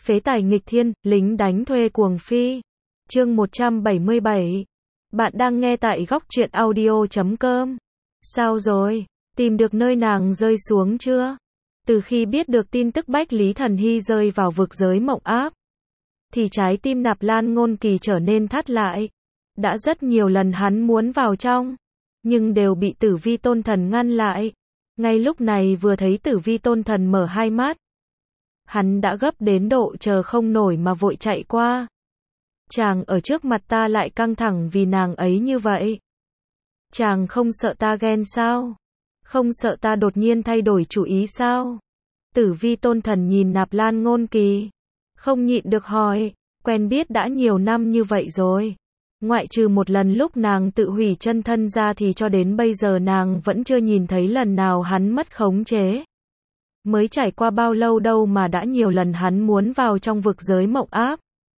Phế tài nghịch thiên, lính đánh thuê cuồng phi. Chương 177. Bạn đang nghe tại góc truyện audio.com. Sao rồi? Tìm được nơi nàng rơi xuống chưa? Từ khi biết được tin tức Bách Lý Thần Hy rơi vào vực giới mộng áp, thì trái tim Nạp Lan Ngôn Kỳ trở nên thắt lại. Đã rất nhiều lần hắn muốn vào trong, nhưng đều bị Tử Vi Tôn Thần ngăn lại. Ngay lúc này vừa thấy Tử Vi Tôn Thần mở hai mắt, hắn đã gấp đến độ chờ không nổi mà vội chạy qua. Chàng ở trước mặt ta lại căng thẳng vì nàng ấy như vậy. Chàng không sợ ta ghen sao? Không sợ ta đột nhiên thay đổi chủ ý sao? Tử Vi Tôn Thần nhìn Nạp Lan Ngôn Kỳ, không nhịn được hỏi, quen biết đã nhiều năm như vậy rồi. Ngoại trừ một lần lúc nàng tự hủy chân thân ra thì cho đến bây giờ nàng vẫn chưa nhìn thấy lần nào hắn mất khống chế. Mới trải qua bao lâu đâu mà đã nhiều lần hắn muốn vào trong vực giới mộng áp.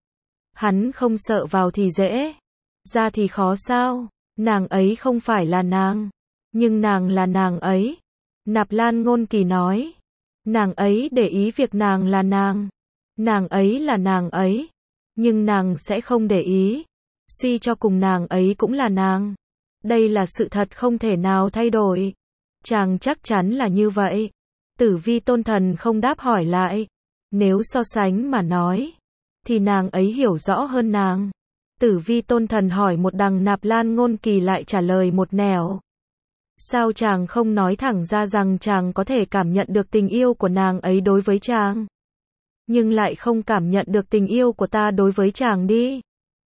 Hắn không sợ vào thì dễ, ra thì khó sao? Nàng ấy không phải là nàng, nhưng nàng là nàng ấy. Nạp Lan Ngôn Kỳ nói, nàng ấy để ý việc nàng là nàng ấy là nàng ấy, nhưng nàng sẽ không để ý. Suy cho cùng nàng ấy cũng là nàng. Đây là sự thật không thể nào thay đổi. Chàng chắc chắn là như vậy. Tử Vi Tôn Thần không đáp hỏi lại. Nếu so sánh mà nói, thì nàng ấy hiểu rõ hơn nàng. Tử Vi Tôn Thần hỏi một đằng, Nạp Lan Ngôn Kỳ lại trả lời một nẻo. Sao chàng không nói thẳng ra rằng chàng có thể cảm nhận được tình yêu của nàng ấy đối với chàng, nhưng lại không cảm nhận được tình yêu của ta đối với chàng đi?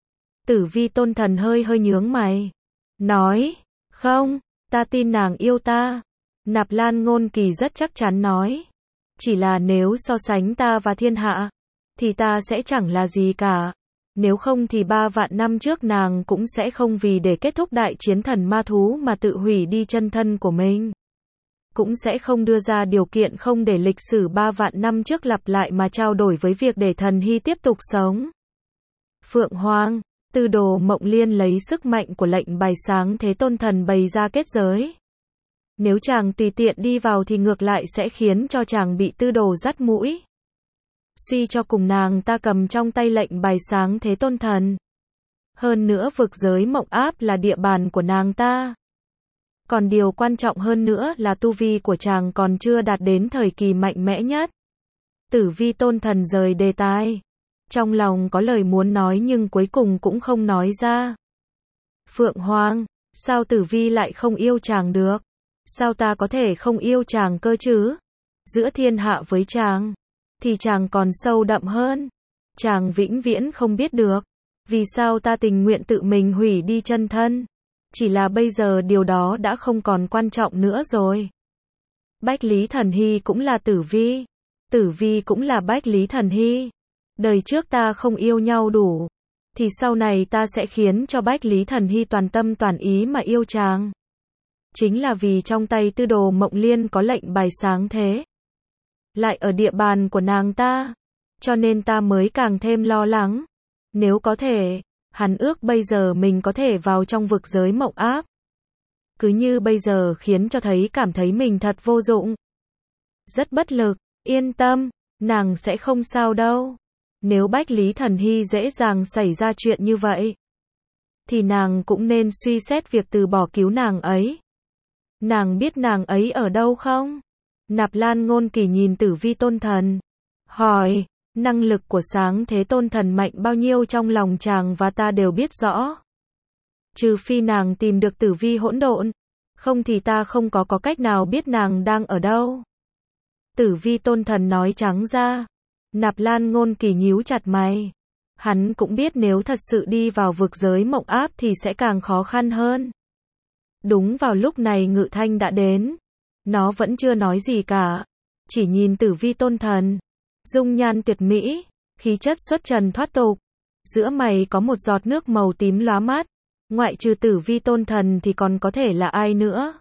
Tử Vi Tôn Thần hơi nhướng mày, nói, không, ta tin nàng yêu ta. Nạp Lan Ngôn Kỳ rất chắc chắn nói, chỉ là nếu so sánh ta và thiên hạ, thì ta sẽ chẳng là gì cả. Nếu không thì 3 vạn năm trước nàng cũng sẽ không vì để kết thúc đại chiến thần ma thú mà tự hủy đi chân thân của mình. Cũng sẽ không đưa ra điều kiện không để lịch sử 3 vạn năm trước lặp lại mà trao đổi với việc để Thần Hy tiếp tục sống. Phượng Hoàng, Tư Đồ Mộng Liên lấy sức mạnh của lệnh bài sáng thế tôn thần bày ra kết giới. Nếu chàng tùy tiện đi vào thì ngược lại sẽ khiến cho chàng bị Tư Đồ dắt mũi. Suy cho cùng nàng ta cầm trong tay lệnh bài sáng thế tôn thần. Hơn nữa vực giới mộng áp là địa bàn của nàng ta. Còn điều quan trọng hơn nữa là tu vi của chàng còn chưa đạt đến thời kỳ mạnh mẽ nhất. Tử Vi Tôn Thần rời đề tài. Trong lòng có lời muốn nói nhưng cuối cùng cũng không nói ra. Phượng Hoàng, sao Tử Vi lại không yêu chàng được? Sao ta có thể không yêu chàng cơ chứ? Giữa thiên hạ với chàng, thì chàng còn sâu đậm hơn. Chàng vĩnh viễn không biết được vì sao ta tình nguyện tự mình hủy đi chân thân. Chỉ là bây giờ điều đó đã không còn quan trọng nữa rồi. Bách Lý Thần Hy cũng là Tử Vi, Tử Vi cũng là Bách Lý Thần Hy. Đời trước ta không yêu nhau đủ, thì sau này ta sẽ khiến cho Bách Lý Thần Hy toàn tâm toàn ý mà yêu chàng. Chính là vì trong tay Tư Đồ Mộng Liên có lệnh bài sáng thế, lại ở địa bàn của nàng ta, cho nên ta mới càng thêm lo lắng. Nếu có thể, hắn ước bây giờ mình có thể vào trong vực giới mộng áp. Cứ như bây giờ khiến cho cảm thấy mình thật vô dụng, rất bất lực. Yên tâm, nàng sẽ không sao đâu. Nếu Bách Lý Thần Hy dễ dàng xảy ra chuyện như vậy, thì nàng cũng nên suy xét việc từ bỏ cứu nàng ấy. Nàng biết nàng ấy ở đâu không? Nạp Lan Ngôn Kỳ nhìn Tử Vi Tôn Thần, hỏi, năng lực của sáng thế tôn thần mạnh bao nhiêu trong lòng chàng và ta đều biết rõ. Trừ phi nàng tìm được Tử Vi hỗn độn, không thì ta không có cách nào biết nàng đang ở đâu. Tử Vi Tôn Thần nói trắng ra. Nạp Lan Ngôn Kỳ nhíu chặt mày. Hắn cũng biết nếu thật sự đi vào vực giới mộng áp thì sẽ càng khó khăn hơn. Đúng vào lúc này Ngự Thanh đã đến. Nó vẫn chưa nói gì cả, chỉ nhìn Tử Vi Tôn Thần. Dung nhan tuyệt mỹ, khí chất xuất trần thoát tục. Giữa mày có một giọt nước màu tím lóa mắt. Ngoại trừ Tử Vi Tôn Thần thì còn có thể là ai nữa?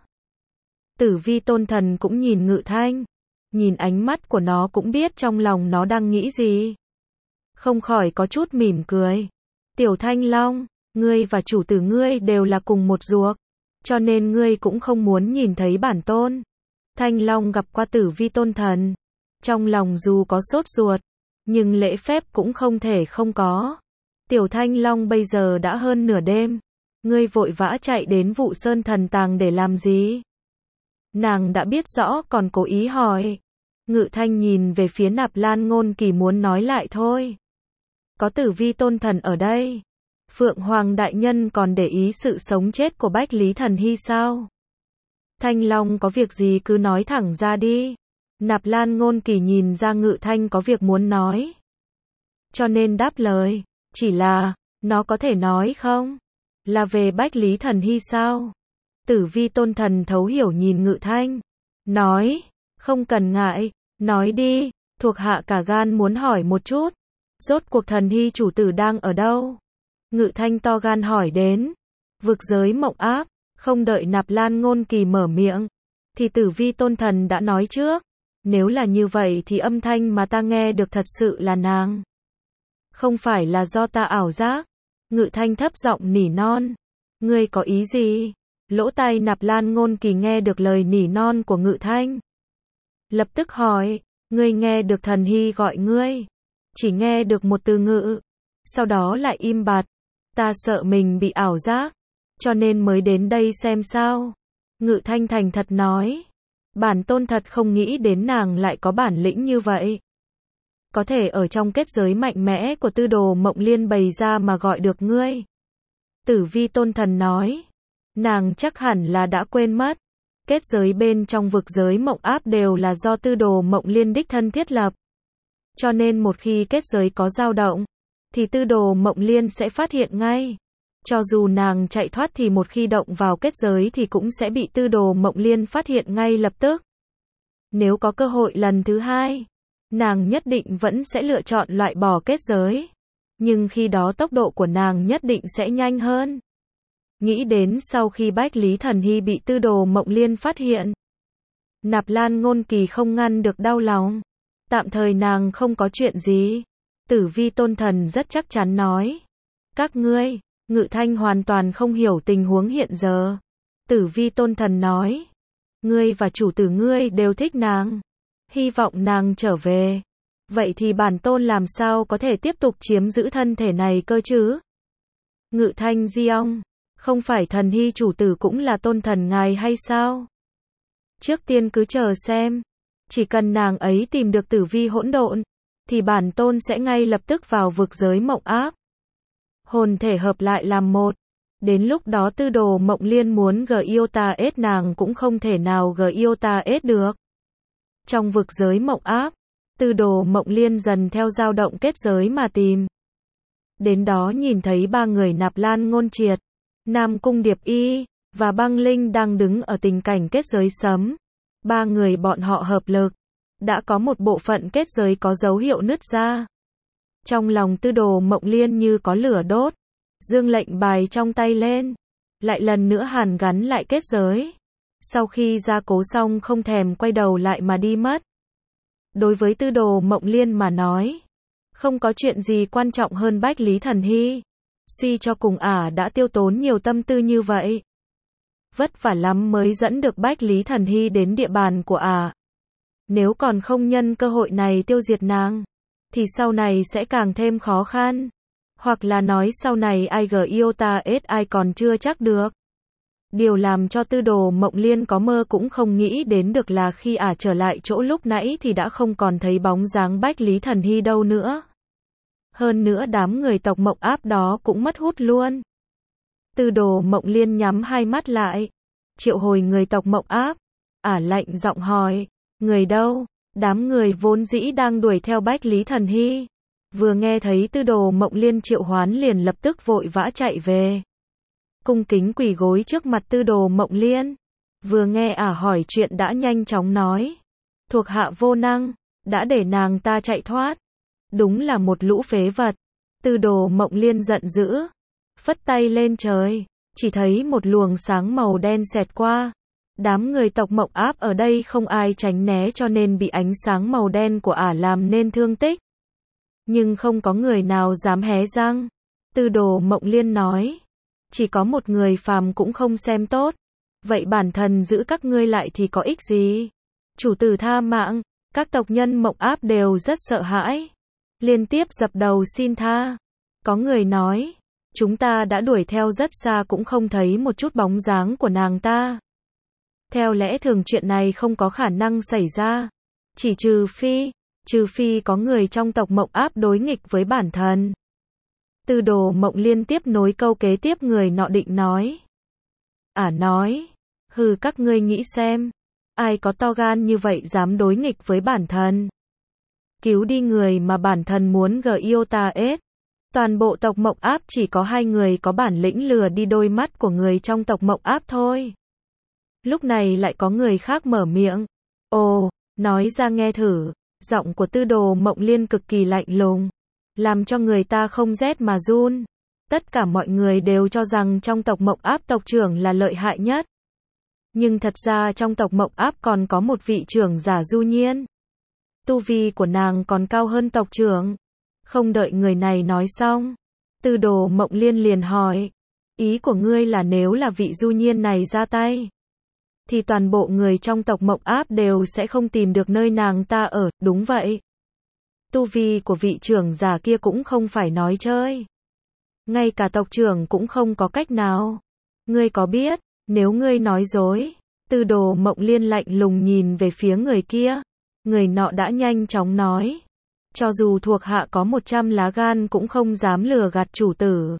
Tử Vi Tôn Thần cũng nhìn Ngự Thanh. Nhìn ánh mắt của nó cũng biết trong lòng nó đang nghĩ gì. Không khỏi có chút mỉm cười. Tiểu Thanh Long, ngươi và chủ tử ngươi đều là cùng một ruột, cho nên ngươi cũng không muốn nhìn thấy bản tôn. Thanh Long gặp qua Tử Vi Tôn Thần, trong lòng dù có sốt ruột, nhưng lễ phép cũng không thể không có. Tiểu Thanh Long bây giờ đã hơn nửa đêm. Ngươi vội vã chạy đến Vụ Sơn Thần Tàng để làm gì? Nàng đã biết rõ còn cố ý hỏi. Ngự Thanh nhìn về phía Nạp Lan Ngôn Kỳ muốn nói lại thôi. Có Tử Vi Tôn Thần ở đây. Phượng Hoàng Đại Nhân còn để ý sự sống chết của Bách Lý Thần Hy sao? Thanh Long có việc gì cứ nói thẳng ra đi. Nạp Lan Ngôn Kỳ nhìn ra Ngự Thanh có việc muốn nói, cho nên đáp lời. Chỉ là, nó có thể nói không? Là về Bách Lý Thần Hy sao? Tử Vi Tôn Thần thấu hiểu nhìn Ngự Thanh. Nói, không cần ngại, nói đi, thuộc hạ cả gan muốn hỏi một chút. Rốt cuộc Thần Hy chủ tử đang ở đâu? Ngự Thanh to gan hỏi đến. Vực giới mộng áp, không đợi Nạp Lan Ngôn Kỳ mở miệng, thì Tử Vi Tôn Thần đã nói trước. Nếu là như vậy thì âm thanh mà ta nghe được thật sự là nàng. Không phải là do ta ảo giác. Ngự Thanh thấp giọng nỉ non. Ngươi có ý gì? Lỗ tai Nạp Lan Ngôn Kỳ nghe được lời nỉ non của Ngự Thanh. Lập tức hỏi, ngươi nghe được Thần Hy gọi ngươi? Chỉ nghe được một từ ngự, sau đó lại im bặt. Ta sợ mình bị ảo giác, cho nên mới đến đây xem sao. Ngự Thanh thành thật nói. Bản tôn thật không nghĩ đến nàng lại có bản lĩnh như vậy. Có thể ở trong kết giới mạnh mẽ của Tư Đồ Mộng Liên bày ra mà gọi được ngươi. Tử Vi Tôn Thần nói. Nàng chắc hẳn là đã quên mất. Kết giới bên trong vực giới mộng áp đều là do Tư Đồ Mộng Liên đích thân thiết lập. Cho nên một khi kết giới có dao động, thì Tư Đồ Mộng Liên sẽ phát hiện ngay. Cho dù nàng chạy thoát thì một khi động vào kết giới thì cũng sẽ bị Tư Đồ Mộng Liên phát hiện ngay lập tức. Nếu có cơ hội lần thứ hai, nàng nhất định vẫn sẽ lựa chọn loại bỏ kết giới. Nhưng khi đó tốc độ của nàng nhất định sẽ nhanh hơn. Nghĩ đến sau khi Bách Lý Thần Hy bị Tư Đồ Mộng Liên phát hiện, Nạp Lan Ngôn Kỳ không ngăn được đau lòng. Tạm thời nàng không có chuyện gì. Tử Vi Tôn Thần rất chắc chắn nói. Các ngươi, Ngự Thanh hoàn toàn không hiểu tình huống hiện giờ. Tử Vi Tôn Thần nói. Ngươi và chủ tử ngươi đều thích nàng. Hy vọng nàng trở về. Vậy thì bản tôn làm sao có thể tiếp tục chiếm giữ thân thể này cơ chứ? Ngự Thanh di ong. Không phải Thần Hy chủ tử cũng là tôn thần ngài hay sao? Trước tiên cứ chờ xem. Chỉ cần nàng ấy tìm được Tử Vi hỗn độn, thì bản tôn sẽ ngay lập tức vào vực giới mộng áp. Hồn thể hợp lại làm một. Đến lúc đó Tư Đồ Mộng Liên muốn Giota-S nàng cũng không thể nào Giota-S được. Trong vực giới mộng áp, Tư Đồ Mộng Liên dần theo dao động kết giới mà tìm. Đến đó nhìn thấy ba người Nạp Lan Ngôn Triệt, Nam Cung Điệp Y và Băng Linh đang đứng ở tình cảnh kết giới sấm. Ba người bọn họ hợp lực, đã có một bộ phận kết giới có dấu hiệu nứt ra. Trong lòng Tư Đồ Mộng Liên như có lửa đốt, dương lệnh bài trong tay lên, lại lần nữa hàn gắn lại kết giới. Sau khi gia cố xong không thèm quay đầu lại mà đi mất. Đối với Tư Đồ Mộng Liên mà nói, không có chuyện gì quan trọng hơn Bách Lý Thần Hy. Suy cho cùng đã tiêu tốn nhiều tâm tư như vậy. Vất vả lắm mới dẫn được Bách Lý Thần Hy đến địa bàn của Nếu còn không nhân cơ hội này tiêu diệt nàng, thì sau này sẽ càng thêm khó khăn. Hoặc là nói sau này ai Giota-S ai còn chưa chắc được. Điều làm cho Tư Đồ Mộng Liên có mơ cũng không nghĩ đến được là khi trở lại chỗ lúc nãy thì đã không còn thấy bóng dáng Bách Lý Thần Hy đâu nữa. Hơn nữa đám người tộc Mộng Áp đó cũng mất hút luôn. Tư Đồ Mộng Liên nhắm hai mắt lại, triệu hồi người tộc Mộng Áp. Lạnh giọng hỏi, người đâu? Đám người vốn dĩ đang đuổi theo Bách Lý Thần Hy, vừa nghe thấy Tư Đồ Mộng Liên triệu hoán liền lập tức vội vã chạy về. Cung kính quỳ gối trước mặt Tư Đồ Mộng Liên. Vừa nghe hỏi chuyện đã nhanh chóng nói. Thuộc hạ vô năng, đã để nàng ta chạy thoát. Đúng là một lũ phế vật. Tư Đồ Mộng Liên giận dữ, phất tay lên trời, chỉ thấy một luồng sáng màu đen xẹt qua. Đám người tộc Mộng Áp ở đây không ai tránh né cho nên bị ánh sáng màu đen của làm nên thương tích. Nhưng không có người nào dám hé răng. Tư Đồ Mộng Liên nói, chỉ có một người phàm cũng không xem tốt. Vậy bản thân giữ các ngươi lại thì có ích gì? Chủ tử tha mạng, các tộc nhân Mộng Áp đều rất sợ hãi. liên tiếp dập đầu xin tha. Có người nói, chúng ta đã đuổi theo rất xa cũng không thấy một chút bóng dáng của nàng ta. Theo lẽ thường chuyện này không có khả năng xảy ra. Chỉ trừ phi có người trong tộc Mộng Áp đối nghịch với bản thân. Tư Đồ Mộng Liên tiếp nối câu kế tiếp, người nọ định nói. Nói, hừ, các ngươi nghĩ xem, ai có to gan như vậy dám đối nghịch với bản thân. Cứu đi người mà bản thân muốn Giotades. Toàn bộ tộc Mộng Áp chỉ có 2 người có bản lĩnh lừa đi đôi mắt của người trong tộc Mộng Áp thôi. Lúc này lại có người khác mở miệng. Ồ, nói ra nghe thử. Giọng của Tư Đồ Mộng Liên cực kỳ lạnh lùng, làm cho người ta không rét mà run. Tất cả mọi người đều cho rằng trong tộc Mộng Áp tộc trưởng là lợi hại nhất. Nhưng thật ra trong tộc Mộng Áp còn có một vị trưởng giả Du Nhiên. Tu vi của nàng còn cao hơn tộc trưởng. Không đợi người này nói xong, Tư Đồ Mộng Liên liền hỏi, ý của ngươi là nếu là vị Du Nhiên này ra tay, thì toàn bộ người trong tộc Mộng Áp đều sẽ không tìm được nơi nàng ta ở, đúng vậy. Tu vi của vị trưởng giả kia cũng không phải nói chơi. Ngay cả tộc trưởng cũng không có cách nào. Ngươi có biết, nếu ngươi nói dối, Tư Đồ Mộng Liên lạnh lùng nhìn về phía người kia. Người nọ đã nhanh chóng nói, cho dù thuộc hạ có 100 lá gan cũng không dám lừa gạt chủ tử.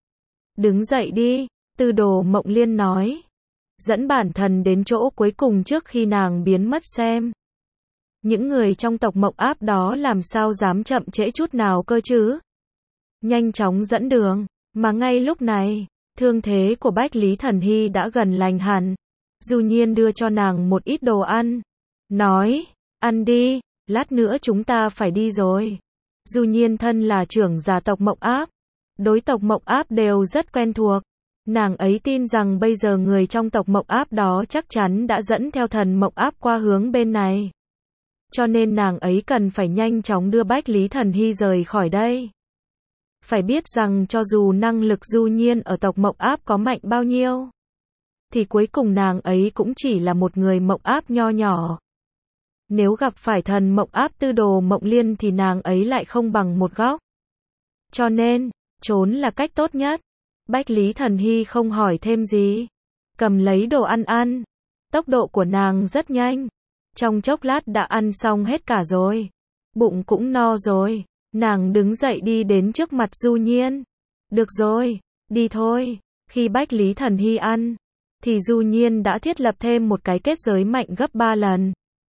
Đứng dậy đi, Tư Đồ Mộng Liên nói. Dẫn bản thân đến chỗ cuối cùng trước khi nàng biến mất xem. Những người trong tộc Mộng Áp đó làm sao dám chậm trễ chút nào cơ chứ? Nhanh chóng dẫn đường, mà ngay lúc này, thương thế của Bách Lý Thần Hy đã gần lành hẳn. Du Nhiên đưa cho nàng một ít đồ ăn. Nói, ăn đi, lát nữa chúng ta phải đi rồi. Du Nhiên thân là trưởng giả tộc Mộng Áp. Đối tộc Mộng Áp đều rất quen thuộc. Nàng ấy tin rằng bây giờ người trong tộc Mộng Áp đó chắc chắn đã dẫn theo thần Mộng Áp qua hướng bên này. Cho nên nàng ấy cần phải nhanh chóng đưa Bách Lý Thần Hy rời khỏi đây. Phải biết rằng cho dù năng lực Du Nhiên ở tộc Mộng Áp có mạnh bao nhiêu, thì cuối cùng nàng ấy cũng chỉ là một người Mộng Áp nho nhỏ. Nếu gặp phải thần Mộng Áp Tư Đồ Mộng Liên thì nàng ấy lại không bằng một góc. Cho nên, trốn là cách tốt nhất. Bách Lý Thần Hy không hỏi thêm gì, cầm lấy đồ ăn ăn. Tốc độ của nàng rất nhanh. Trong chốc lát đã ăn xong hết cả rồi. Bụng cũng no rồi. Nàng đứng dậy đi đến trước mặt Du Nhiên. Được rồi, đi thôi. Khi Bách Lý Thần Hy ăn, thì Du Nhiên đã thiết lập thêm một cái kết giới mạnh gấp 3 lần.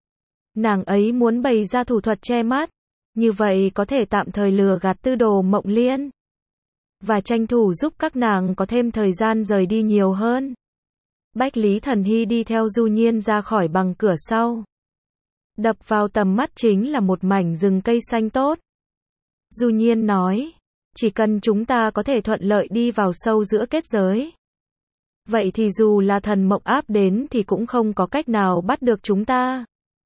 Nàng ấy muốn bày ra thủ thuật che mắt. Như vậy có thể tạm thời lừa gạt Tư Đồ Mộng Liên. Và tranh thủ giúp các nàng có thêm thời gian rời đi nhiều hơn. Bách Lý Thần Hy đi theo Du Nhiên ra khỏi bằng cửa sau. Đập vào tầm mắt chính là một mảnh rừng cây xanh tốt. Du Nhiên nói, chỉ cần chúng ta có thể thuận lợi đi vào sâu giữa kết giới, vậy thì dù là thần Mộng Áp đến thì cũng không có cách nào bắt được chúng ta.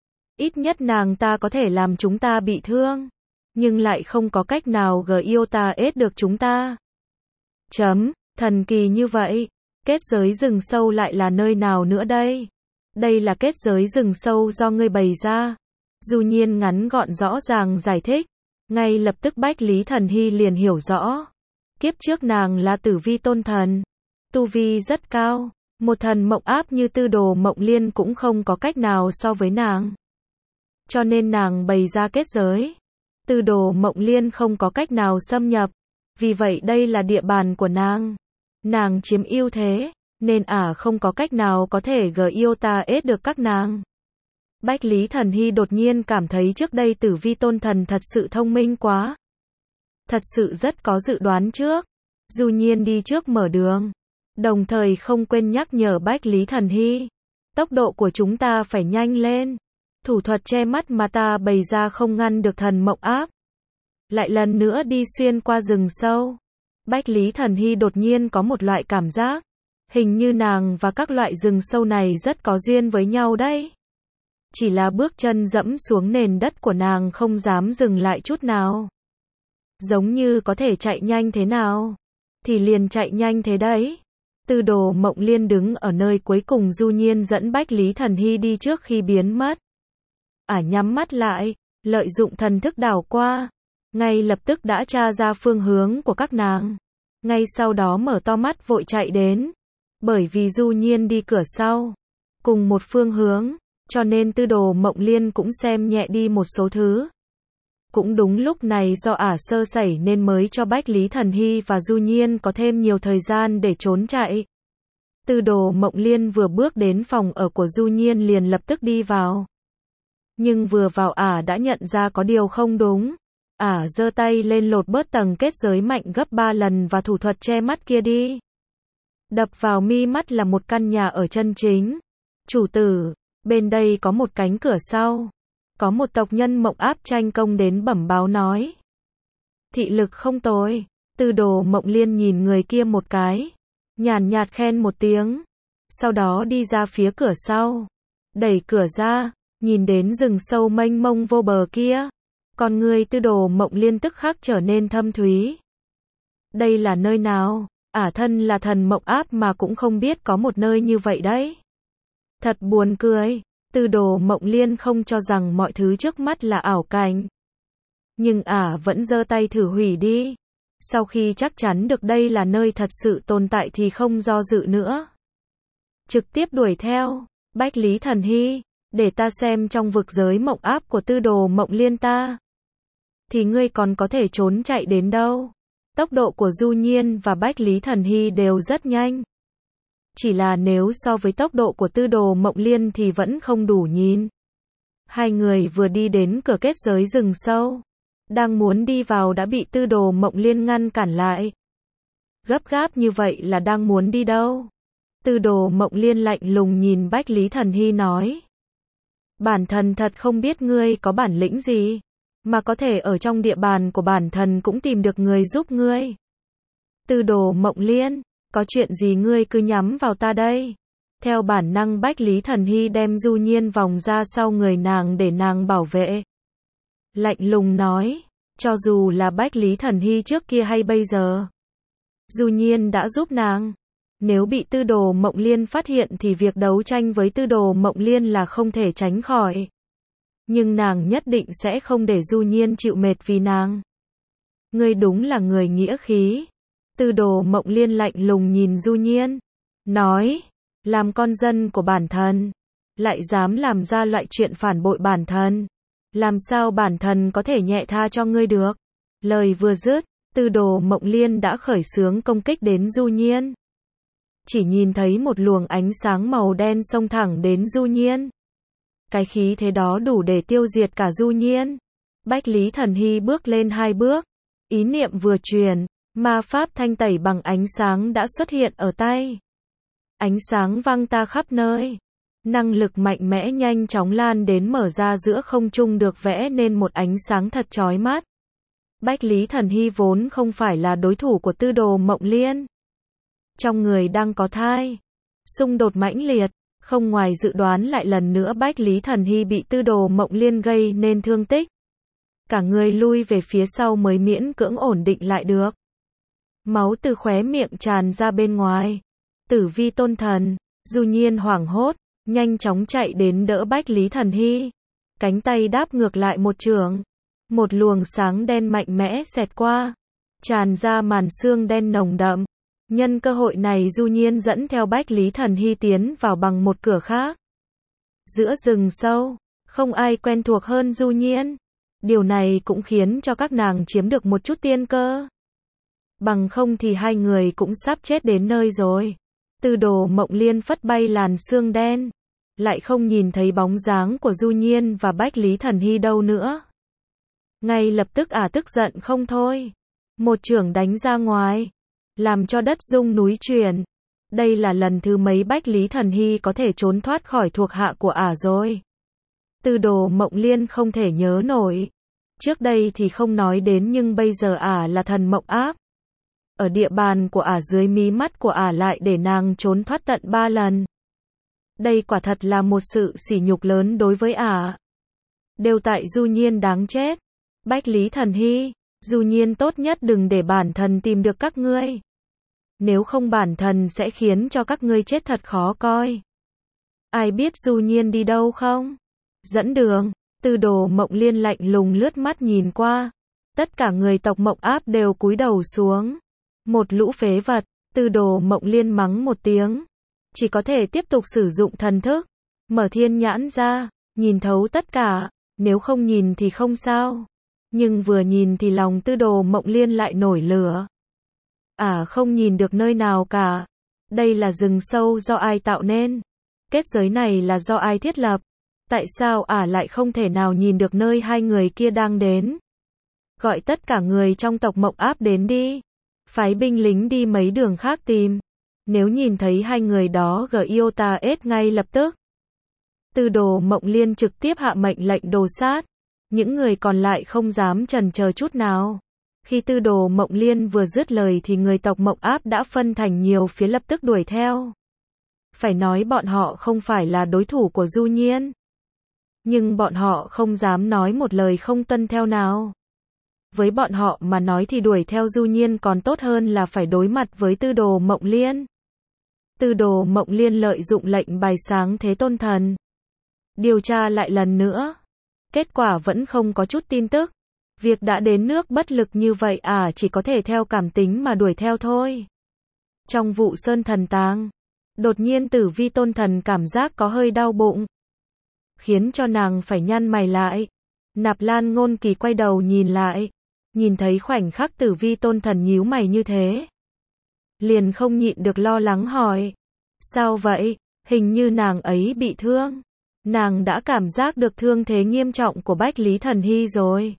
Ít nhất nàng ta có thể làm chúng ta bị thương, nhưng lại không có cách nào Giotades được chúng ta. Thần kỳ như vậy. Kết giới rừng sâu lại là nơi nào nữa đây? Đây là kết giới rừng sâu do ngươi bày ra. Du Nhiên ngắn gọn rõ ràng giải thích. Ngay lập tức Bách Lý Thần Hy liền hiểu rõ. Kiếp trước nàng là Tử Vi Tôn Thần. Tu vi rất cao. Một thần Mộng Áp như Tư Đồ Mộng Liên cũng không có cách nào so với nàng. Cho nên nàng bày ra kết giới. Tư Đồ Mộng Liên không có cách nào xâm nhập. Vì vậy đây là địa bàn của nàng. Nàng chiếm ưu thế, nên không có cách nào có thể Giotades được các nàng. Bách Lý Thần Hy đột nhiên cảm thấy trước đây Tử Vi Tôn Thần thật sự thông minh quá. Thật sự rất có dự đoán trước. Du Nhiên đi trước mở đường. Đồng thời không quên nhắc nhở Bách Lý Thần Hy. Tốc độ của chúng ta phải nhanh lên. Thủ thuật che mắt mà ta bày ra không ngăn được thần Mộng Áp. Lại lần nữa đi xuyên qua rừng sâu. Bách Lý Thần Hy đột nhiên có một loại cảm giác. Hình như nàng và các loại rừng sâu này rất có duyên với nhau đấy. Chỉ là bước chân dẫm xuống nền đất của nàng không dám dừng lại chút nào. Giống như có thể chạy nhanh thế nào, thì liền chạy nhanh thế đấy. Tư Đồ Mộng Liên đứng ở nơi cuối cùng, Du Nhiên dẫn Bách Lý Thần Hy đi trước khi biến mất. Nhắm mắt lại, lợi dụng thần thức đảo qua. ngay lập tức đã tra ra phương hướng của các nàng. Ngay sau đó mở to mắt vội chạy đến. Bởi vì Du Nhiên đi cửa sau, cùng một phương hướng, cho nên Tư Đồ Mộng Liên cũng xem nhẹ đi một số thứ. Cũng đúng lúc này do ả sơ sẩy nên mới cho Bách Lý Thần Hy và Du Nhiên có thêm nhiều thời gian để trốn chạy. Tư Đồ Mộng Liên vừa bước đến phòng ở của Du Nhiên liền lập tức đi vào. Nhưng vừa vào ả đã nhận ra có điều không đúng. Ả giơ tay lên lột bớt tầng kết giới mạnh gấp 3 lần và thủ thuật che mắt kia đi. Đập vào mi mắt là một căn nhà ở chân chính. Chủ tử, bên đây có một cánh cửa sau. Có một tộc nhân Mộng Áp tranh công đến bẩm báo nói. Thị lực không tồi. Tư Đồ Mộng Liên nhìn người kia một cái. Nhàn nhạt khen một tiếng. Sau đó đi ra phía cửa sau. Đẩy cửa ra, nhìn đến rừng sâu mênh mông vô bờ kia. Con người Tư Đồ Mộng Liên tức khắc trở nên thâm thúy. Đây là nơi nào? Ả thân là thần Mộng Áp mà cũng không biết có một nơi như vậy đấy. Thật buồn cười. Tư Đồ Mộng Liên không cho rằng mọi thứ trước mắt là ảo cảnh. Nhưng ả vẫn giơ tay thử hủy đi. Sau khi chắc chắn được đây là nơi thật sự tồn tại thì không do dự nữa. Trực tiếp đuổi theo. Bách Lý Thần Hy, để ta xem trong vực giới Mộng Áp của Tư Đồ Mộng Liên ta. Thì ngươi còn có thể trốn chạy đến đâu. Tốc độ của Du Nhiên và Bách Lý Thần Hy đều rất nhanh. Chỉ là nếu so với tốc độ của Tư Đồ Mộng Liên thì vẫn không đủ nhìn. Hai người vừa đi đến cửa kết giới rừng sâu. Đang muốn đi vào đã bị Tư Đồ Mộng Liên ngăn cản lại. Gấp gáp như vậy là đang muốn đi đâu? Tư Đồ Mộng Liên lạnh lùng nhìn Bách Lý Thần Hy nói. Bản thần thật không biết ngươi có bản lĩnh gì, mà có thể ở trong địa bàn của bản thần cũng tìm được người giúp ngươi. Tư Đồ Mộng Liên, có chuyện gì ngươi cứ nhắm vào ta đây. Theo bản năng Bách Lý Thần Hy đem Du Nhiên vòng ra sau người nàng để nàng bảo vệ. Lạnh lùng nói, cho dù là Bách Lý Thần Hy trước kia hay bây giờ, Du Nhiên đã giúp nàng. Nếu bị Tư Đồ Mộng Liên phát hiện thì việc đấu tranh với Tư Đồ Mộng Liên là không thể tránh khỏi. Nhưng nàng nhất định sẽ không để Du Nhiên chịu mệt vì nàng. Ngươi đúng là người nghĩa khí. Tư Đồ Mộng Liên lạnh lùng nhìn Du Nhiên, nói, làm con dân của bản thần, lại dám làm ra loại chuyện phản bội bản thần. Làm sao bản thần có thể nhẹ tha cho ngươi được? Lời vừa dứt, Tư Đồ Mộng Liên đã khởi xướng công kích đến Du Nhiên. Chỉ nhìn thấy một luồng ánh sáng màu đen xông thẳng đến Du Nhiên. Cái khí thế đó đủ để tiêu diệt cả Du Nhiên. Bách Lý Thần Hy bước lên 2 bước. Ý niệm vừa truyền, ma pháp thanh tẩy bằng ánh sáng đã xuất hiện ở tay. Ánh sáng văng ta khắp nơi. Năng lực mạnh mẽ nhanh chóng lan đến mở ra giữa không trung được vẽ nên một ánh sáng thật chói mắt. Bách Lý Thần Hy vốn không phải là đối thủ của Tư Đồ Mộng Liên. Trong người đang có thai. Xung đột mãnh liệt, không ngoài dự đoán lại lần nữa Bách Lý Thần Hy bị Tư Đồ Mộng Liên gây nên thương tích. Cả người lui về phía sau mới miễn cưỡng ổn định lại được. Máu từ khóe miệng tràn ra bên ngoài. Tử vi tôn thần, Du Nhiên hoảng hốt, nhanh chóng chạy đến đỡ Bách Lý Thần Hy. Cánh tay đáp ngược lại một chưởng. Một luồng sáng đen mạnh mẽ xẹt qua. Tràn ra màn sương đen nồng đậm. Nhân cơ hội này Du Nhiên dẫn theo Bách Lý Thần Hy tiến vào bằng một cửa khác. Giữa rừng sâu, không ai quen thuộc hơn Du Nhiên. Điều này cũng khiến cho các nàng chiếm được một chút tiên cơ. Bằng không thì hai người cũng sắp chết đến nơi rồi. Tư Đồ Mộng Liên phất bay làn sương đen. Lại không nhìn thấy bóng dáng của Du Nhiên và Bách Lý Thần Hy đâu nữa. Ngay lập tức ả tức giận không thôi. Một chưởng đánh ra ngoài. Làm cho đất rung núi chuyển. Đây là lần thứ mấy Bách Lý Thần Hy có thể trốn thoát khỏi thuộc hạ của ả rồi. Tư Đồ Mộng Liên không thể nhớ nổi. Trước đây thì không nói đến nhưng bây giờ ả là thần Mộng Áp. Ở địa bàn của ả dưới mí mắt của ả lại để nàng trốn thoát tận 3 lần. Đây quả thật là một sự sỉ nhục lớn đối với ả. Đều tại Du Nhiên đáng chết. Bách Lý Thần Hy, Du Nhiên tốt nhất đừng để bản thần tìm được các ngươi. Nếu không bản thần sẽ khiến cho các ngươi chết thật khó coi. Ai biết Du Nhiên đi đâu không? Dẫn đường. Tư Đồ Mộng Liên lạnh lùng lướt mắt nhìn qua. Tất cả người tộc Mộng Áp đều cúi đầu xuống. Một lũ phế vật, Tư Đồ Mộng Liên mắng một tiếng. Chỉ có thể tiếp tục sử dụng thần thức. Mở thiên nhãn ra, nhìn thấu tất cả, nếu không nhìn thì không sao. Nhưng vừa nhìn thì lòng Tư Đồ Mộng Liên lại nổi lửa. Không nhìn được nơi nào cả. Đây là rừng sâu do ai tạo nên? Kết giới này là do ai thiết lập? Tại sao lại không thể nào nhìn được nơi hai người kia đang đến? Gọi tất cả người trong tộc Mộng Áp đến đi. Phái binh lính đi mấy đường khác tìm. Nếu nhìn thấy hai người đó Giota-S ngay lập tức. Tư Đồ Mộng Liên trực tiếp hạ mệnh lệnh đồ sát. Những người còn lại không dám chần chờ chút nào. Khi Tư Đồ Mộng Liên vừa dứt lời thì người tộc Mộng Áp đã phân thành nhiều phía lập tức đuổi theo. Phải nói bọn họ không phải là đối thủ của Du Nhiên. Nhưng bọn họ không dám nói một lời không tuân theo nào. Với bọn họ mà nói thì đuổi theo Du Nhiên còn tốt hơn là phải đối mặt với Tư Đồ Mộng Liên. Tư Đồ Mộng Liên lợi dụng lệnh bài sáng Thế Tôn Thần. Điều tra lại lần nữa. Kết quả vẫn không có chút tin tức. Việc đã đến nước bất lực như vậy chỉ có thể theo cảm tính mà đuổi theo thôi. Trong vụ Sơn Thần Tàng, đột nhiên Tử Vi Tôn Thần cảm giác có hơi đau bụng. Khiến cho nàng phải nhăn mày lại. Nạp Lan Ngôn Kỳ quay đầu nhìn lại. Nhìn thấy khoảnh khắc Tử Vi Tôn Thần nhíu mày như thế. Liền không nhịn được lo lắng hỏi. Sao vậy? Hình như nàng ấy bị thương. Nàng đã cảm giác được thương thế nghiêm trọng của Bách Lý Thần Hy rồi.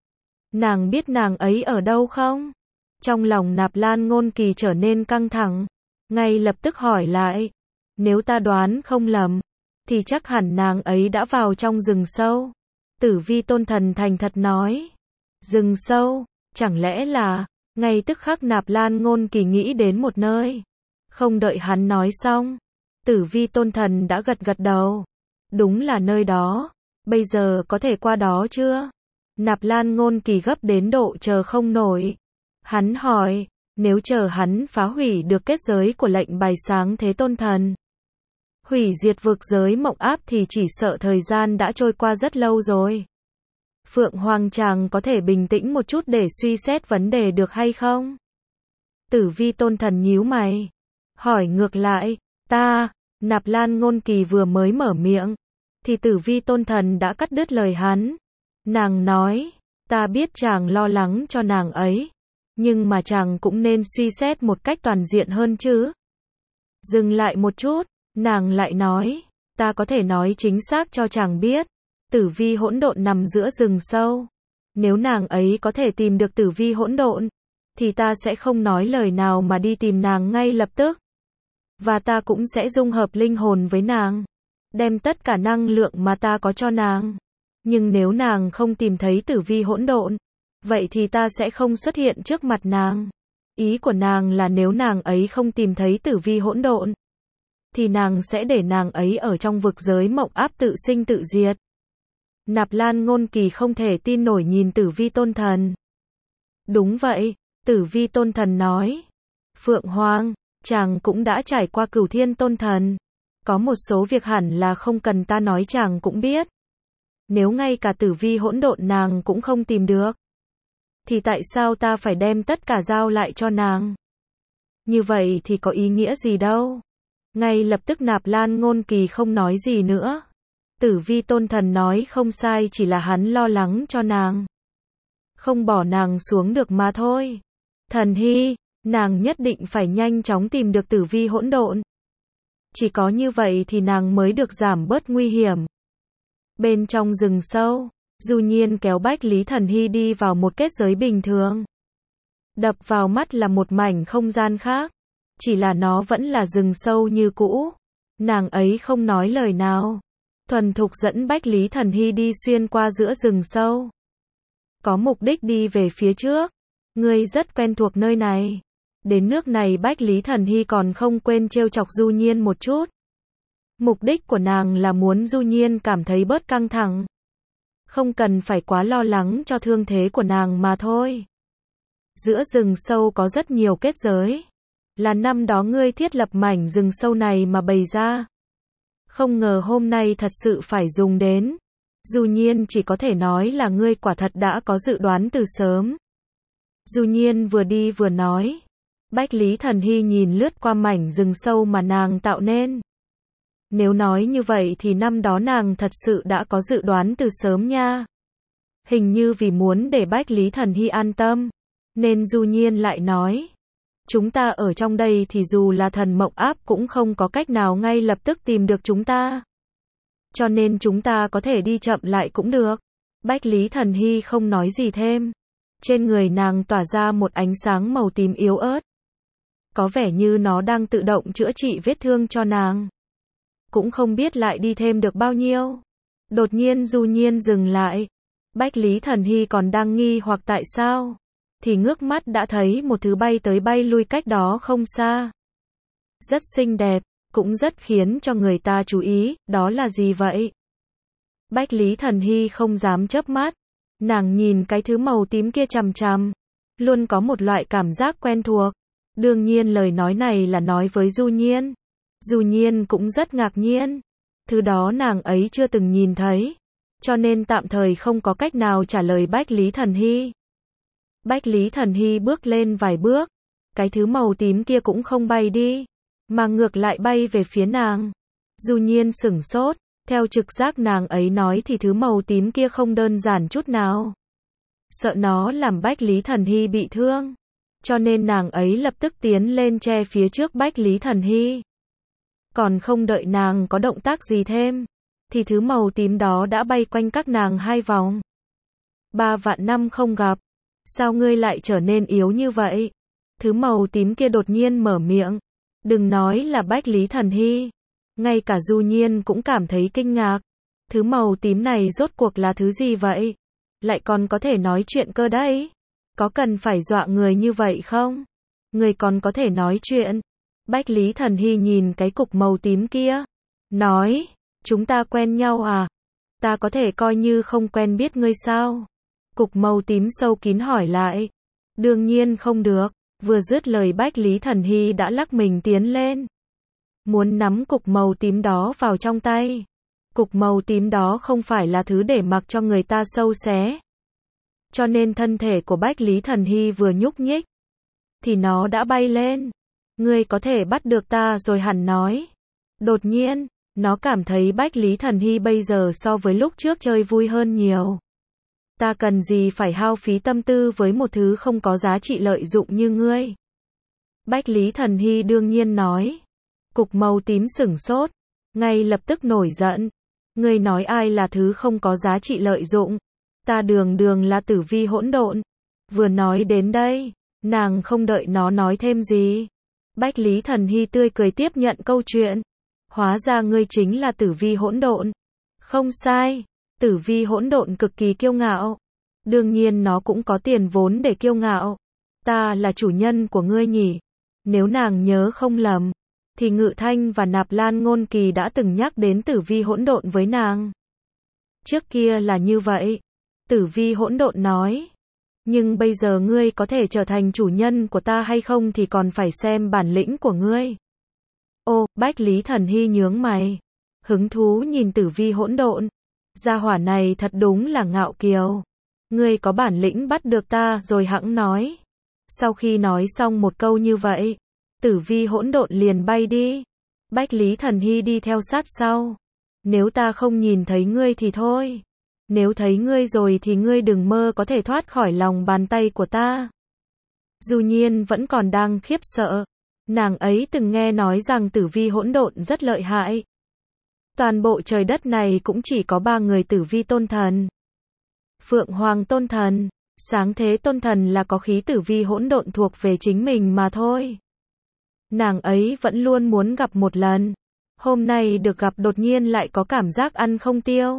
Nàng biết nàng ấy ở đâu không? Trong lòng Nạp Lan Ngôn Kỳ trở nên căng thẳng. Ngay lập tức hỏi lại. Nếu ta đoán không lầm, thì chắc hẳn nàng ấy đã vào trong rừng sâu. Tử Vi Tôn Thần thành thật nói. Rừng sâu, chẳng lẽ là... Ngay tức khắc Nạp Lan Ngôn Kỳ nghĩ đến một nơi. Không đợi hắn nói xong, Tử Vi Tôn Thần đã gật gật đầu. Đúng là nơi đó. Bây giờ có thể qua đó chưa? Nạp Lan Ngôn Kỳ gấp đến độ chờ không nổi. Hắn hỏi, nếu chờ hắn phá hủy được kết giới của lệnh bài sáng Thế Tôn Thần, hủy diệt vực giới Mộng Áp thì chỉ sợ thời gian đã trôi qua rất lâu rồi. Phượng Hoàng chàng có thể bình tĩnh một chút để suy xét vấn đề được hay không? Tử Vi Tôn Thần nhíu mày. Hỏi ngược lại, Nạp Lan Ngôn Kỳ vừa mới mở miệng, thì Tử Vi Tôn Thần đã cắt đứt lời hắn. Nàng nói, ta biết chàng lo lắng cho nàng ấy, nhưng mà chàng cũng nên suy xét một cách toàn diện hơn chứ. Dừng lại một chút, nàng lại nói, ta có thể nói chính xác cho chàng biết. Tử Vi Hỗn Độn nằm giữa rừng sâu. Nếu nàng ấy có thể tìm được Tử Vi Hỗn Độn, thì ta sẽ không nói lời nào mà đi tìm nàng ngay lập tức. Và ta cũng sẽ dung hợp linh hồn với nàng, đem tất cả năng lượng mà ta có cho nàng. Nhưng nếu nàng không tìm thấy Tử Vi Hỗn Độn, vậy thì ta sẽ không xuất hiện trước mặt nàng. Ý của nàng là nếu nàng ấy không tìm thấy Tử Vi Hỗn Độn, thì nàng sẽ để nàng ấy ở trong vực giới Mộng Áp tự sinh tự diệt. Nạp Lan Ngôn Kỳ không thể tin nổi nhìn Tử Vi Tôn Thần. Đúng vậy, Tử Vi Tôn Thần nói. Phượng Hoàng, chàng cũng đã trải qua Cửu Thiên Tôn Thần. Có một số việc hẳn là không cần ta nói chàng cũng biết. Nếu ngay cả Tử Vi Hỗn Độn nàng cũng không tìm được, thì tại sao ta phải đem tất cả giao lại cho nàng? Như vậy thì có ý nghĩa gì đâu? Ngay lập tức Nạp Lan Ngôn Kỳ không nói gì nữa. Tử Vi Tôn Thần nói không sai, chỉ là hắn lo lắng cho nàng. Không bỏ nàng xuống được mà thôi. Thần Hy, nàng nhất định phải nhanh chóng tìm được Tử Vi Hỗn Độn. Chỉ có như vậy thì nàng mới được giảm bớt nguy hiểm. Bên trong rừng sâu, Du Nhiên kéo Bách Lý Thần Hy đi vào một kết giới bình thường. Đập vào mắt là một mảnh không gian khác. Chỉ là nó vẫn là rừng sâu như cũ. Nàng ấy không nói lời nào. Thuần thục dẫn Bách Lý Thần Hy đi xuyên qua giữa rừng sâu. Có mục đích đi về phía trước. Ngươi rất quen thuộc nơi này. Đến nước này Bách Lý Thần Hy còn không quên trêu chọc Du Nhiên một chút. Mục đích của nàng là muốn Du Nhiên cảm thấy bớt căng thẳng. Không cần phải quá lo lắng cho thương thế của nàng mà thôi. Giữa rừng sâu có rất nhiều kết giới. Là năm đó ngươi thiết lập mảnh rừng sâu này mà bày ra. Không ngờ hôm nay thật sự phải dùng đến. Du Nhiên chỉ có thể nói là ngươi quả thật đã có dự đoán từ sớm. Du Nhiên vừa đi vừa nói. Bách Lý Thần Hy nhìn lướt qua mảnh rừng sâu mà nàng tạo nên. Nếu nói như vậy thì năm đó nàng thật sự đã có dự đoán từ sớm nha. Hình như vì muốn để Bách Lý Thần Hy an tâm, nên Du Nhiên lại nói. Chúng ta ở trong đây thì dù là thần mộng áp cũng không có cách nào ngay lập tức tìm được chúng ta. Cho nên chúng ta có thể đi chậm lại cũng được. Bách Lý Thần Hy không nói gì thêm. Trên người nàng tỏa ra một ánh sáng màu tím yếu ớt. Có vẻ như nó đang tự động chữa trị vết thương cho nàng. Cũng không biết lại đi thêm được bao nhiêu. Đột nhiên Du Nhiên dừng lại. Bách Lý Thần Hy còn đang nghi hoặc tại sao. Thì ngước mắt đã thấy một thứ bay tới bay lui cách đó không xa. Rất xinh đẹp, cũng rất khiến cho người ta chú ý, đó là gì vậy? Bách Lý Thần Hy không dám chớp mắt. Nàng nhìn cái thứ màu tím kia chằm chằm. Luôn có một loại cảm giác quen thuộc. Đương nhiên lời nói này là nói với Du Nhiên. Du Nhiên cũng rất ngạc nhiên. Thứ đó nàng ấy chưa từng nhìn thấy. Cho nên tạm thời không có cách nào trả lời Bách Lý Thần Hy. Bách Lý Thần Hy bước lên vài bước. Cái thứ màu tím kia cũng không bay đi, mà ngược lại bay về phía nàng. Du Nhiên sửng sốt. Theo trực giác nàng ấy nói thì thứ màu tím kia không đơn giản chút nào. Sợ nó làm Bách Lý Thần Hy bị thương. Cho nên nàng ấy lập tức tiến lên che phía trước Bách Lý Thần Hy. Còn không đợi nàng có động tác gì thêm, thì thứ màu tím đó đã bay quanh các nàng 2 vòng. 3 vạn năm không gặp. Sao ngươi lại trở nên yếu như vậy? Thứ màu tím kia đột nhiên mở miệng. Đừng nói là Bách Lý Thần Hy. Ngay cả Du Nhiên cũng cảm thấy kinh ngạc. Thứ màu tím này rốt cuộc là thứ gì vậy? Lại còn có thể nói chuyện cơ đấy. Có cần phải dọa người như vậy không? Người còn có thể nói chuyện. Bách Lý Thần Hy nhìn cái cục màu tím kia. Nói, chúng ta quen nhau à? Ta có thể coi như không quen biết ngươi sao? Cục màu tím sâu kín hỏi lại. Đương nhiên không được. Vừa dứt lời Bách Lý Thần Hy đã lắc mình tiến lên. Muốn nắm cục màu tím đó vào trong tay. Cục màu tím đó không phải là thứ để mặc cho người ta sâu xé. Cho nên thân thể của Bách Lý Thần Hy vừa nhúc nhích, thì nó đã bay lên. Ngươi có thể bắt được ta rồi hẳn nói. Đột nhiên, nó cảm thấy Bách Lý Thần Hy bây giờ so với lúc trước chơi vui hơn nhiều. Ta cần gì phải hao phí tâm tư với một thứ không có giá trị lợi dụng như ngươi? Bách Lý Thần Hy đương nhiên nói. Cục màu tím sửng sốt, ngay lập tức nổi giận. Ngươi nói ai là thứ không có giá trị lợi dụng? Ta đường đường là tử vi hỗn độn. Vừa nói đến đây, nàng không đợi nó nói thêm gì. Bách Lý Thần Hy tươi cười tiếp nhận câu chuyện. Hóa ra ngươi chính là tử vi hỗn độn. Không sai, tử vi hỗn độn cực kỳ kiêu ngạo. Đương nhiên nó cũng có tiền vốn để kiêu ngạo. Ta là chủ nhân của ngươi nhỉ? Nếu nàng nhớ không lầm, thì Ngự Thanh và Nạp Lan Ngôn Kỳ đã từng nhắc đến tử vi hỗn độn với nàng. Trước kia là như vậy. Tử vi hỗn độn nói. Nhưng bây giờ ngươi có thể trở thành chủ nhân của ta hay không thì còn phải xem bản lĩnh của ngươi. Ô, Bách Lý Thần Hy nhướng mày. Hứng thú nhìn tử vi hỗn độn. Gia hỏa này thật đúng là ngạo kiều. Ngươi có bản lĩnh bắt được ta rồi hẵng nói. Sau khi nói xong một câu như vậy, tử vi hỗn độn liền bay đi. Bách Lý Thần Hy đi theo sát sau. Nếu ta không nhìn thấy ngươi thì thôi. Nếu thấy ngươi rồi thì ngươi đừng mơ có thể thoát khỏi lòng bàn tay của ta. Du Nhiên vẫn còn đang khiếp sợ. Nàng ấy từng nghe nói rằng tử vi hỗn độn rất lợi hại. Toàn bộ trời đất này cũng chỉ có 3 người tử vi tôn thần. Phượng Hoàng tôn thần, Sáng Thế tôn thần là có khí tử vi hỗn độn thuộc về chính mình mà thôi. Nàng ấy vẫn luôn muốn gặp một lần. Hôm nay được gặp đột nhiên lại có cảm giác ăn không tiêu.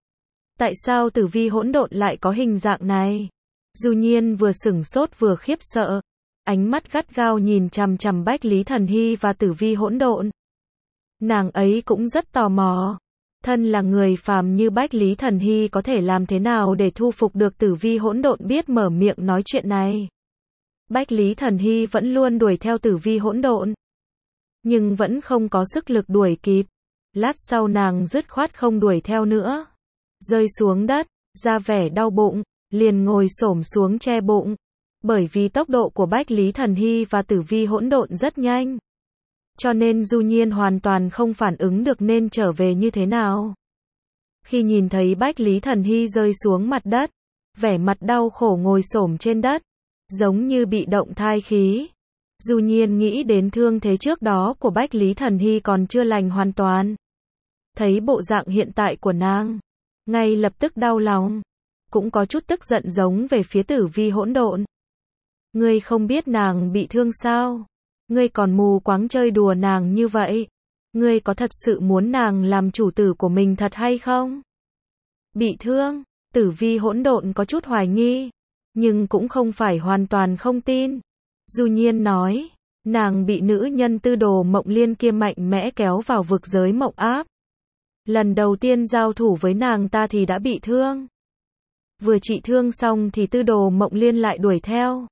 Tại sao tử vi hỗn độn lại có hình dạng này? Du Nhiên vừa sửng sốt vừa khiếp sợ. Ánh mắt gắt gao nhìn chằm chằm Bách Lý Thần Hy và tử vi hỗn độn. Nàng ấy cũng rất tò mò. Thân là người phàm như Bách Lý Thần Hy có thể làm thế nào để thu phục được tử vi hỗn độn biết mở miệng nói chuyện này. Bách Lý Thần Hy vẫn luôn đuổi theo tử vi hỗn độn. Nhưng vẫn không có sức lực đuổi kịp. Lát sau nàng dứt khoát không đuổi theo nữa. rơi xuống đất, ra vẻ đau bụng, liền ngồi xổm xuống che bụng. Bởi vì tốc độ của Bách Lý Thần Hy và Tử Vi Hỗn Độn rất nhanh, cho nên Du Nhiên hoàn toàn không phản ứng được nên trở về như thế nào. Khi nhìn thấy Bách Lý Thần Hy rơi xuống mặt đất, vẻ mặt đau khổ ngồi xổm trên đất, giống như bị động thai khí. Du Nhiên nghĩ đến thương thế trước đó của Bách Lý Thần Hy còn chưa lành hoàn toàn. Thấy bộ dạng hiện tại của nàng, ngay lập tức đau lòng, cũng có chút tức giận giống về phía Tử Vi Hỗn Độn. Ngươi không biết nàng bị thương sao? Ngươi còn mù quáng chơi đùa nàng như vậy? Ngươi có thật sự muốn nàng làm chủ tử của mình thật hay không? Bị thương? Tử Vi Hỗn Độn có chút hoài nghi, nhưng cũng không phải hoàn toàn không tin. Du Nhiên nói, nàng bị nữ nhân Tư Đồ Mộng Liên kia mạnh mẽ kéo vào vực giới mộng áp. Lần đầu tiên giao thủ với nàng ta thì đã bị thương. Vừa trị thương xong thì Tư Đồ Mộng Liên lại đuổi theo.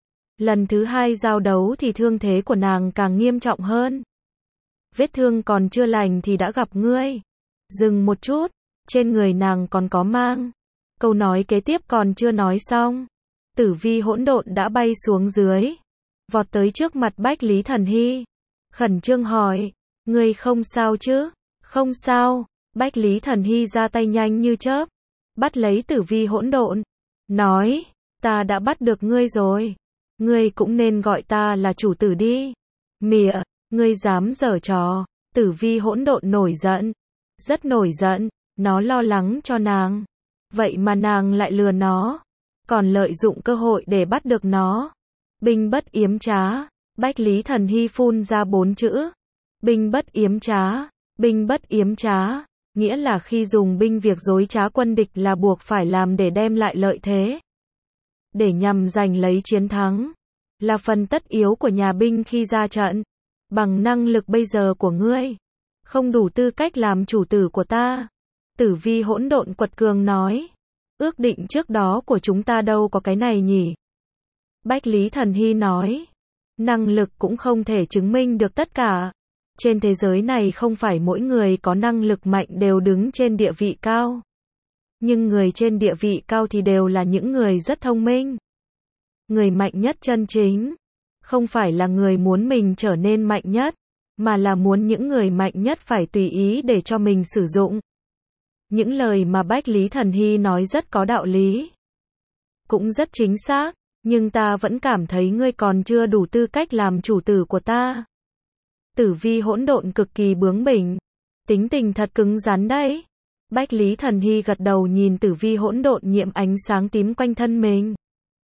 Lần thứ hai giao đấu thì thương thế của nàng càng nghiêm trọng hơn. Vết thương còn chưa lành thì đã gặp ngươi. Dừng một chút, trên người nàng còn có mang. Câu nói kế tiếp còn chưa nói xong, Tử Vi Hỗn Độn đã bay xuống dưới, vọt tới trước mặt Bách Lý Thần Hy, khẩn trương hỏi, ngươi không sao chứ? Không sao. Bách Lý Thần Hy ra tay nhanh như chớp, bắt lấy Tử Vi Hỗn Độn, nói, ta đã bắt được ngươi rồi, ngươi cũng nên gọi ta là chủ tử đi. Mỉa, ngươi dám giở trò? Tử Vi Hỗn Độn nổi giận, rất nổi giận, nó lo lắng cho nàng, vậy mà nàng lại lừa nó, còn lợi dụng cơ hội để bắt được nó. Binh bất yếm trá. Bách Lý Thần Hy phun ra 4 chữ. Binh bất yếm trá. Binh bất yếm trá, nghĩa là khi dùng binh việc dối trá quân địch là buộc phải làm để đem lại lợi thế, để nhằm giành lấy chiến thắng, là phần tất yếu của nhà binh khi ra trận. Bằng năng lực bây giờ của ngươi, không đủ tư cách làm chủ tử của ta. Tử Vi Hỗn Độn quật cường nói, ước định trước đó của chúng ta đâu có cái này nhỉ? Bách Lý Thần Hy nói, năng lực cũng không thể chứng minh được tất cả. Trên thế giới này không phải mỗi người có năng lực mạnh đều đứng trên địa vị cao. Nhưng người trên địa vị cao thì đều là những người rất thông minh. Người mạnh nhất chân chính, không phải là người muốn mình trở nên mạnh nhất, mà là muốn những người mạnh nhất phải tùy ý để cho mình sử dụng. Những lời mà Bách Lý Thần Hy nói rất có đạo lý, cũng rất chính xác, nhưng ta vẫn cảm thấy ngươi còn chưa đủ tư cách làm chủ tử của ta. Tử Vi Hỗn Độn cực kỳ bướng bỉnh, tính tình thật cứng rắn đấy. Bách Lý Thần Hy gật đầu nhìn Tử Vi Hỗn Độn nhiễm ánh sáng tím quanh thân mình,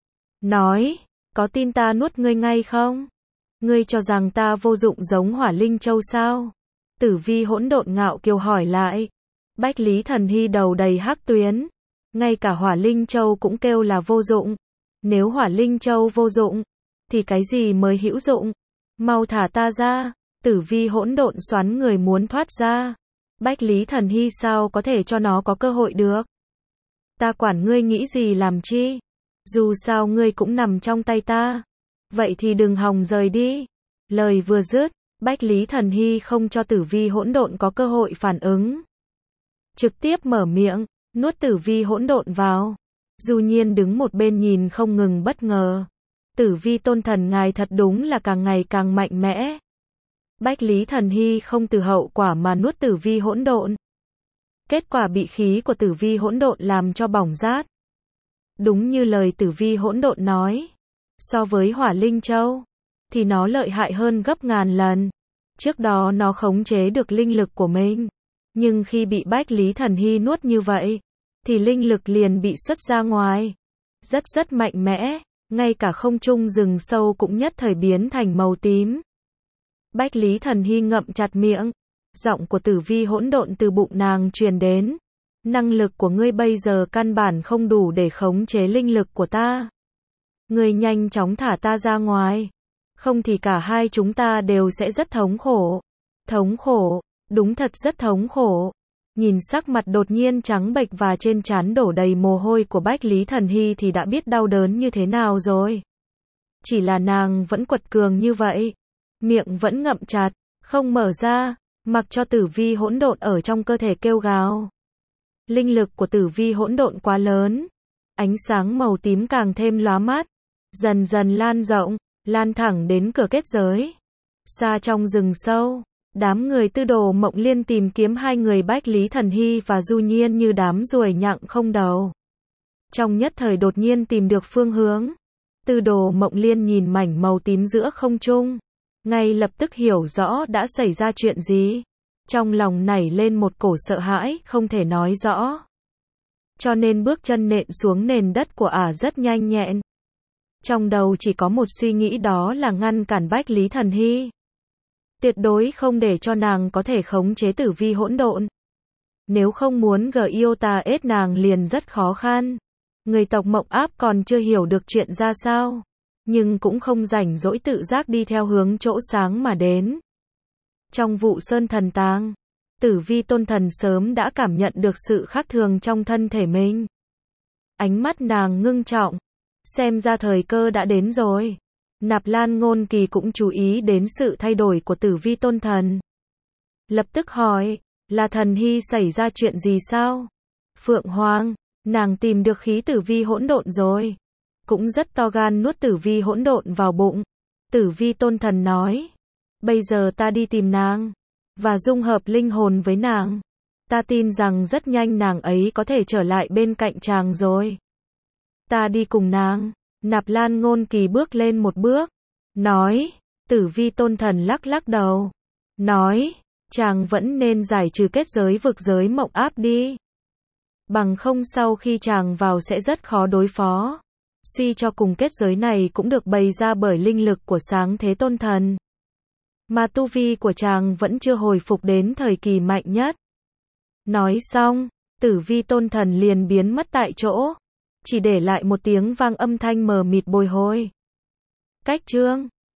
nói, có tin ta nuốt ngươi ngay không? Ngươi cho rằng ta vô dụng giống Hỏa Linh Châu sao? Tử Vi Hỗn Độn ngạo kiều hỏi lại. Bách Lý Thần Hy đầu đầy hắc tuyến, ngay cả Hỏa Linh Châu cũng kêu là vô dụng. Nếu Hỏa Linh Châu vô dụng, thì cái gì mới hữu dụng? Mau thả ta ra. Tử Vi Hỗn Độn xoắn người muốn thoát ra. Bách Lý Thần Hy sao có thể cho nó có cơ hội được? Ta quản ngươi nghĩ gì làm chi? Dù sao ngươi cũng nằm trong tay ta. Vậy thì đừng hòng rời đi. Lời vừa dứt, Bách Lý Thần Hy không cho Tử Vi Hỗn Độn có cơ hội phản ứng, trực tiếp mở miệng, nuốt Tử Vi Hỗn Độn vào. Du Nhiên đứng một bên nhìn không ngừng bất ngờ. Tử Vi Tôn Thần ngài thật đúng là càng ngày càng mạnh mẽ. Bách Lý Thần Hy không từ hậu quả mà nuốt Tử Vi Hỗn Độn. Kết quả bị khí của Tử Vi Hỗn Độn làm cho bỏng rát. Đúng như lời Tử Vi Hỗn Độn nói, so với Hỏa Linh Châu thì nó lợi hại hơn gấp ngàn lần. Trước đó nó khống chế được linh lực của mình, nhưng khi bị Bách Lý Thần Hy nuốt như vậy, thì linh lực liền bị xuất ra ngoài. Rất mạnh mẽ, ngay cả không trung rừng sâu cũng nhất thời biến thành màu tím. Bách Lý Thần Hy ngậm chặt miệng, giọng của Tử Vi Hỗn Độn từ bụng nàng truyền đến. Năng lực của ngươi bây giờ căn bản không đủ để khống chế linh lực của ta. Ngươi nhanh chóng thả ta ra ngoài, không thì cả hai chúng ta đều sẽ rất thống khổ. Thống khổ, đúng thật rất thống khổ. Nhìn sắc mặt đột nhiên trắng bệch và trên trán đổ đầy mồ hôi của Bách Lý Thần Hy thì đã biết đau đớn như thế nào rồi. Chỉ là nàng vẫn quật cường như vậy, miệng vẫn ngậm chặt, không mở ra, mặc cho Tử Vi Hỗn Độn ở trong cơ thể kêu gào. Linh lực của tử vi hỗn độn quá lớn. Ánh sáng màu tím càng thêm lóa mắt, dần dần lan rộng, lan thẳng đến cửa kết giới. Xa trong rừng sâu, đám người Tư Đồ Mộng Liên tìm kiếm hai người Bách Lý Thần Hy và Du Nhiên như đám ruồi nhặng không đầu. Trong nhất thời đột nhiên tìm được phương hướng. Tư Đồ Mộng Liên nhìn mảnh màu tím giữa không trung, ngay lập tức hiểu rõ đã xảy ra chuyện gì. Trong lòng nảy lên một cổ sợ hãi, không thể nói rõ. Cho nên bước chân nện xuống nền đất của ả rất nhanh nhẹn. Trong đầu chỉ có một suy nghĩ, đó là ngăn cản Bách Lý Thần Hy. Tuyệt đối không để cho nàng có thể khống chế tử vi hỗn độn. Nếu không muốn Giota nàng liền rất khó khăn. Người tộc Mộng Áp còn chưa hiểu được chuyện ra sao, nhưng cũng không rảnh rỗi tự giác đi theo hướng chỗ sáng mà đến. Trong vụ Sơn Thần Tàng, Tử Vi Tôn Thần sớm đã cảm nhận được sự khác thường trong thân thể mình. Ánh mắt nàng ngưng trọng, xem ra thời cơ đã đến rồi. Nạp Lan Ngôn Kỳ cũng chú ý đến sự thay đổi của Tử Vi Tôn Thần. Lập tức hỏi, là Thần Hy xảy ra chuyện gì sao? Phượng Hoàng, nàng tìm được khí tử vi hỗn độn rồi. Cũng rất to gan nuốt tử vi hỗn độn vào bụng. Tử Vi Tôn Thần nói, bây giờ ta đi tìm nàng, và dung hợp linh hồn với nàng. Ta tin rằng rất nhanh nàng ấy có thể trở lại bên cạnh chàng rồi. Ta đi cùng nàng. Nạp Lan Ngôn Kỳ bước lên một bước, nói. Tử Vi Tôn Thần lắc lắc đầu, nói, chàng vẫn nên giải trừ kết giới vực giới Mộng Áp đi. Bằng không sau khi chàng vào sẽ rất khó đối phó. Suy cho cùng kết giới này cũng được bày ra bởi linh lực của Sáng Thế Tôn Thần. Mà tu vi của chàng vẫn chưa hồi phục đến thời kỳ mạnh nhất. Nói xong, Tử Vi Tôn Thần liền biến mất tại chỗ, chỉ để lại một tiếng vang âm thanh mờ mịt bồi hồi. Cách chương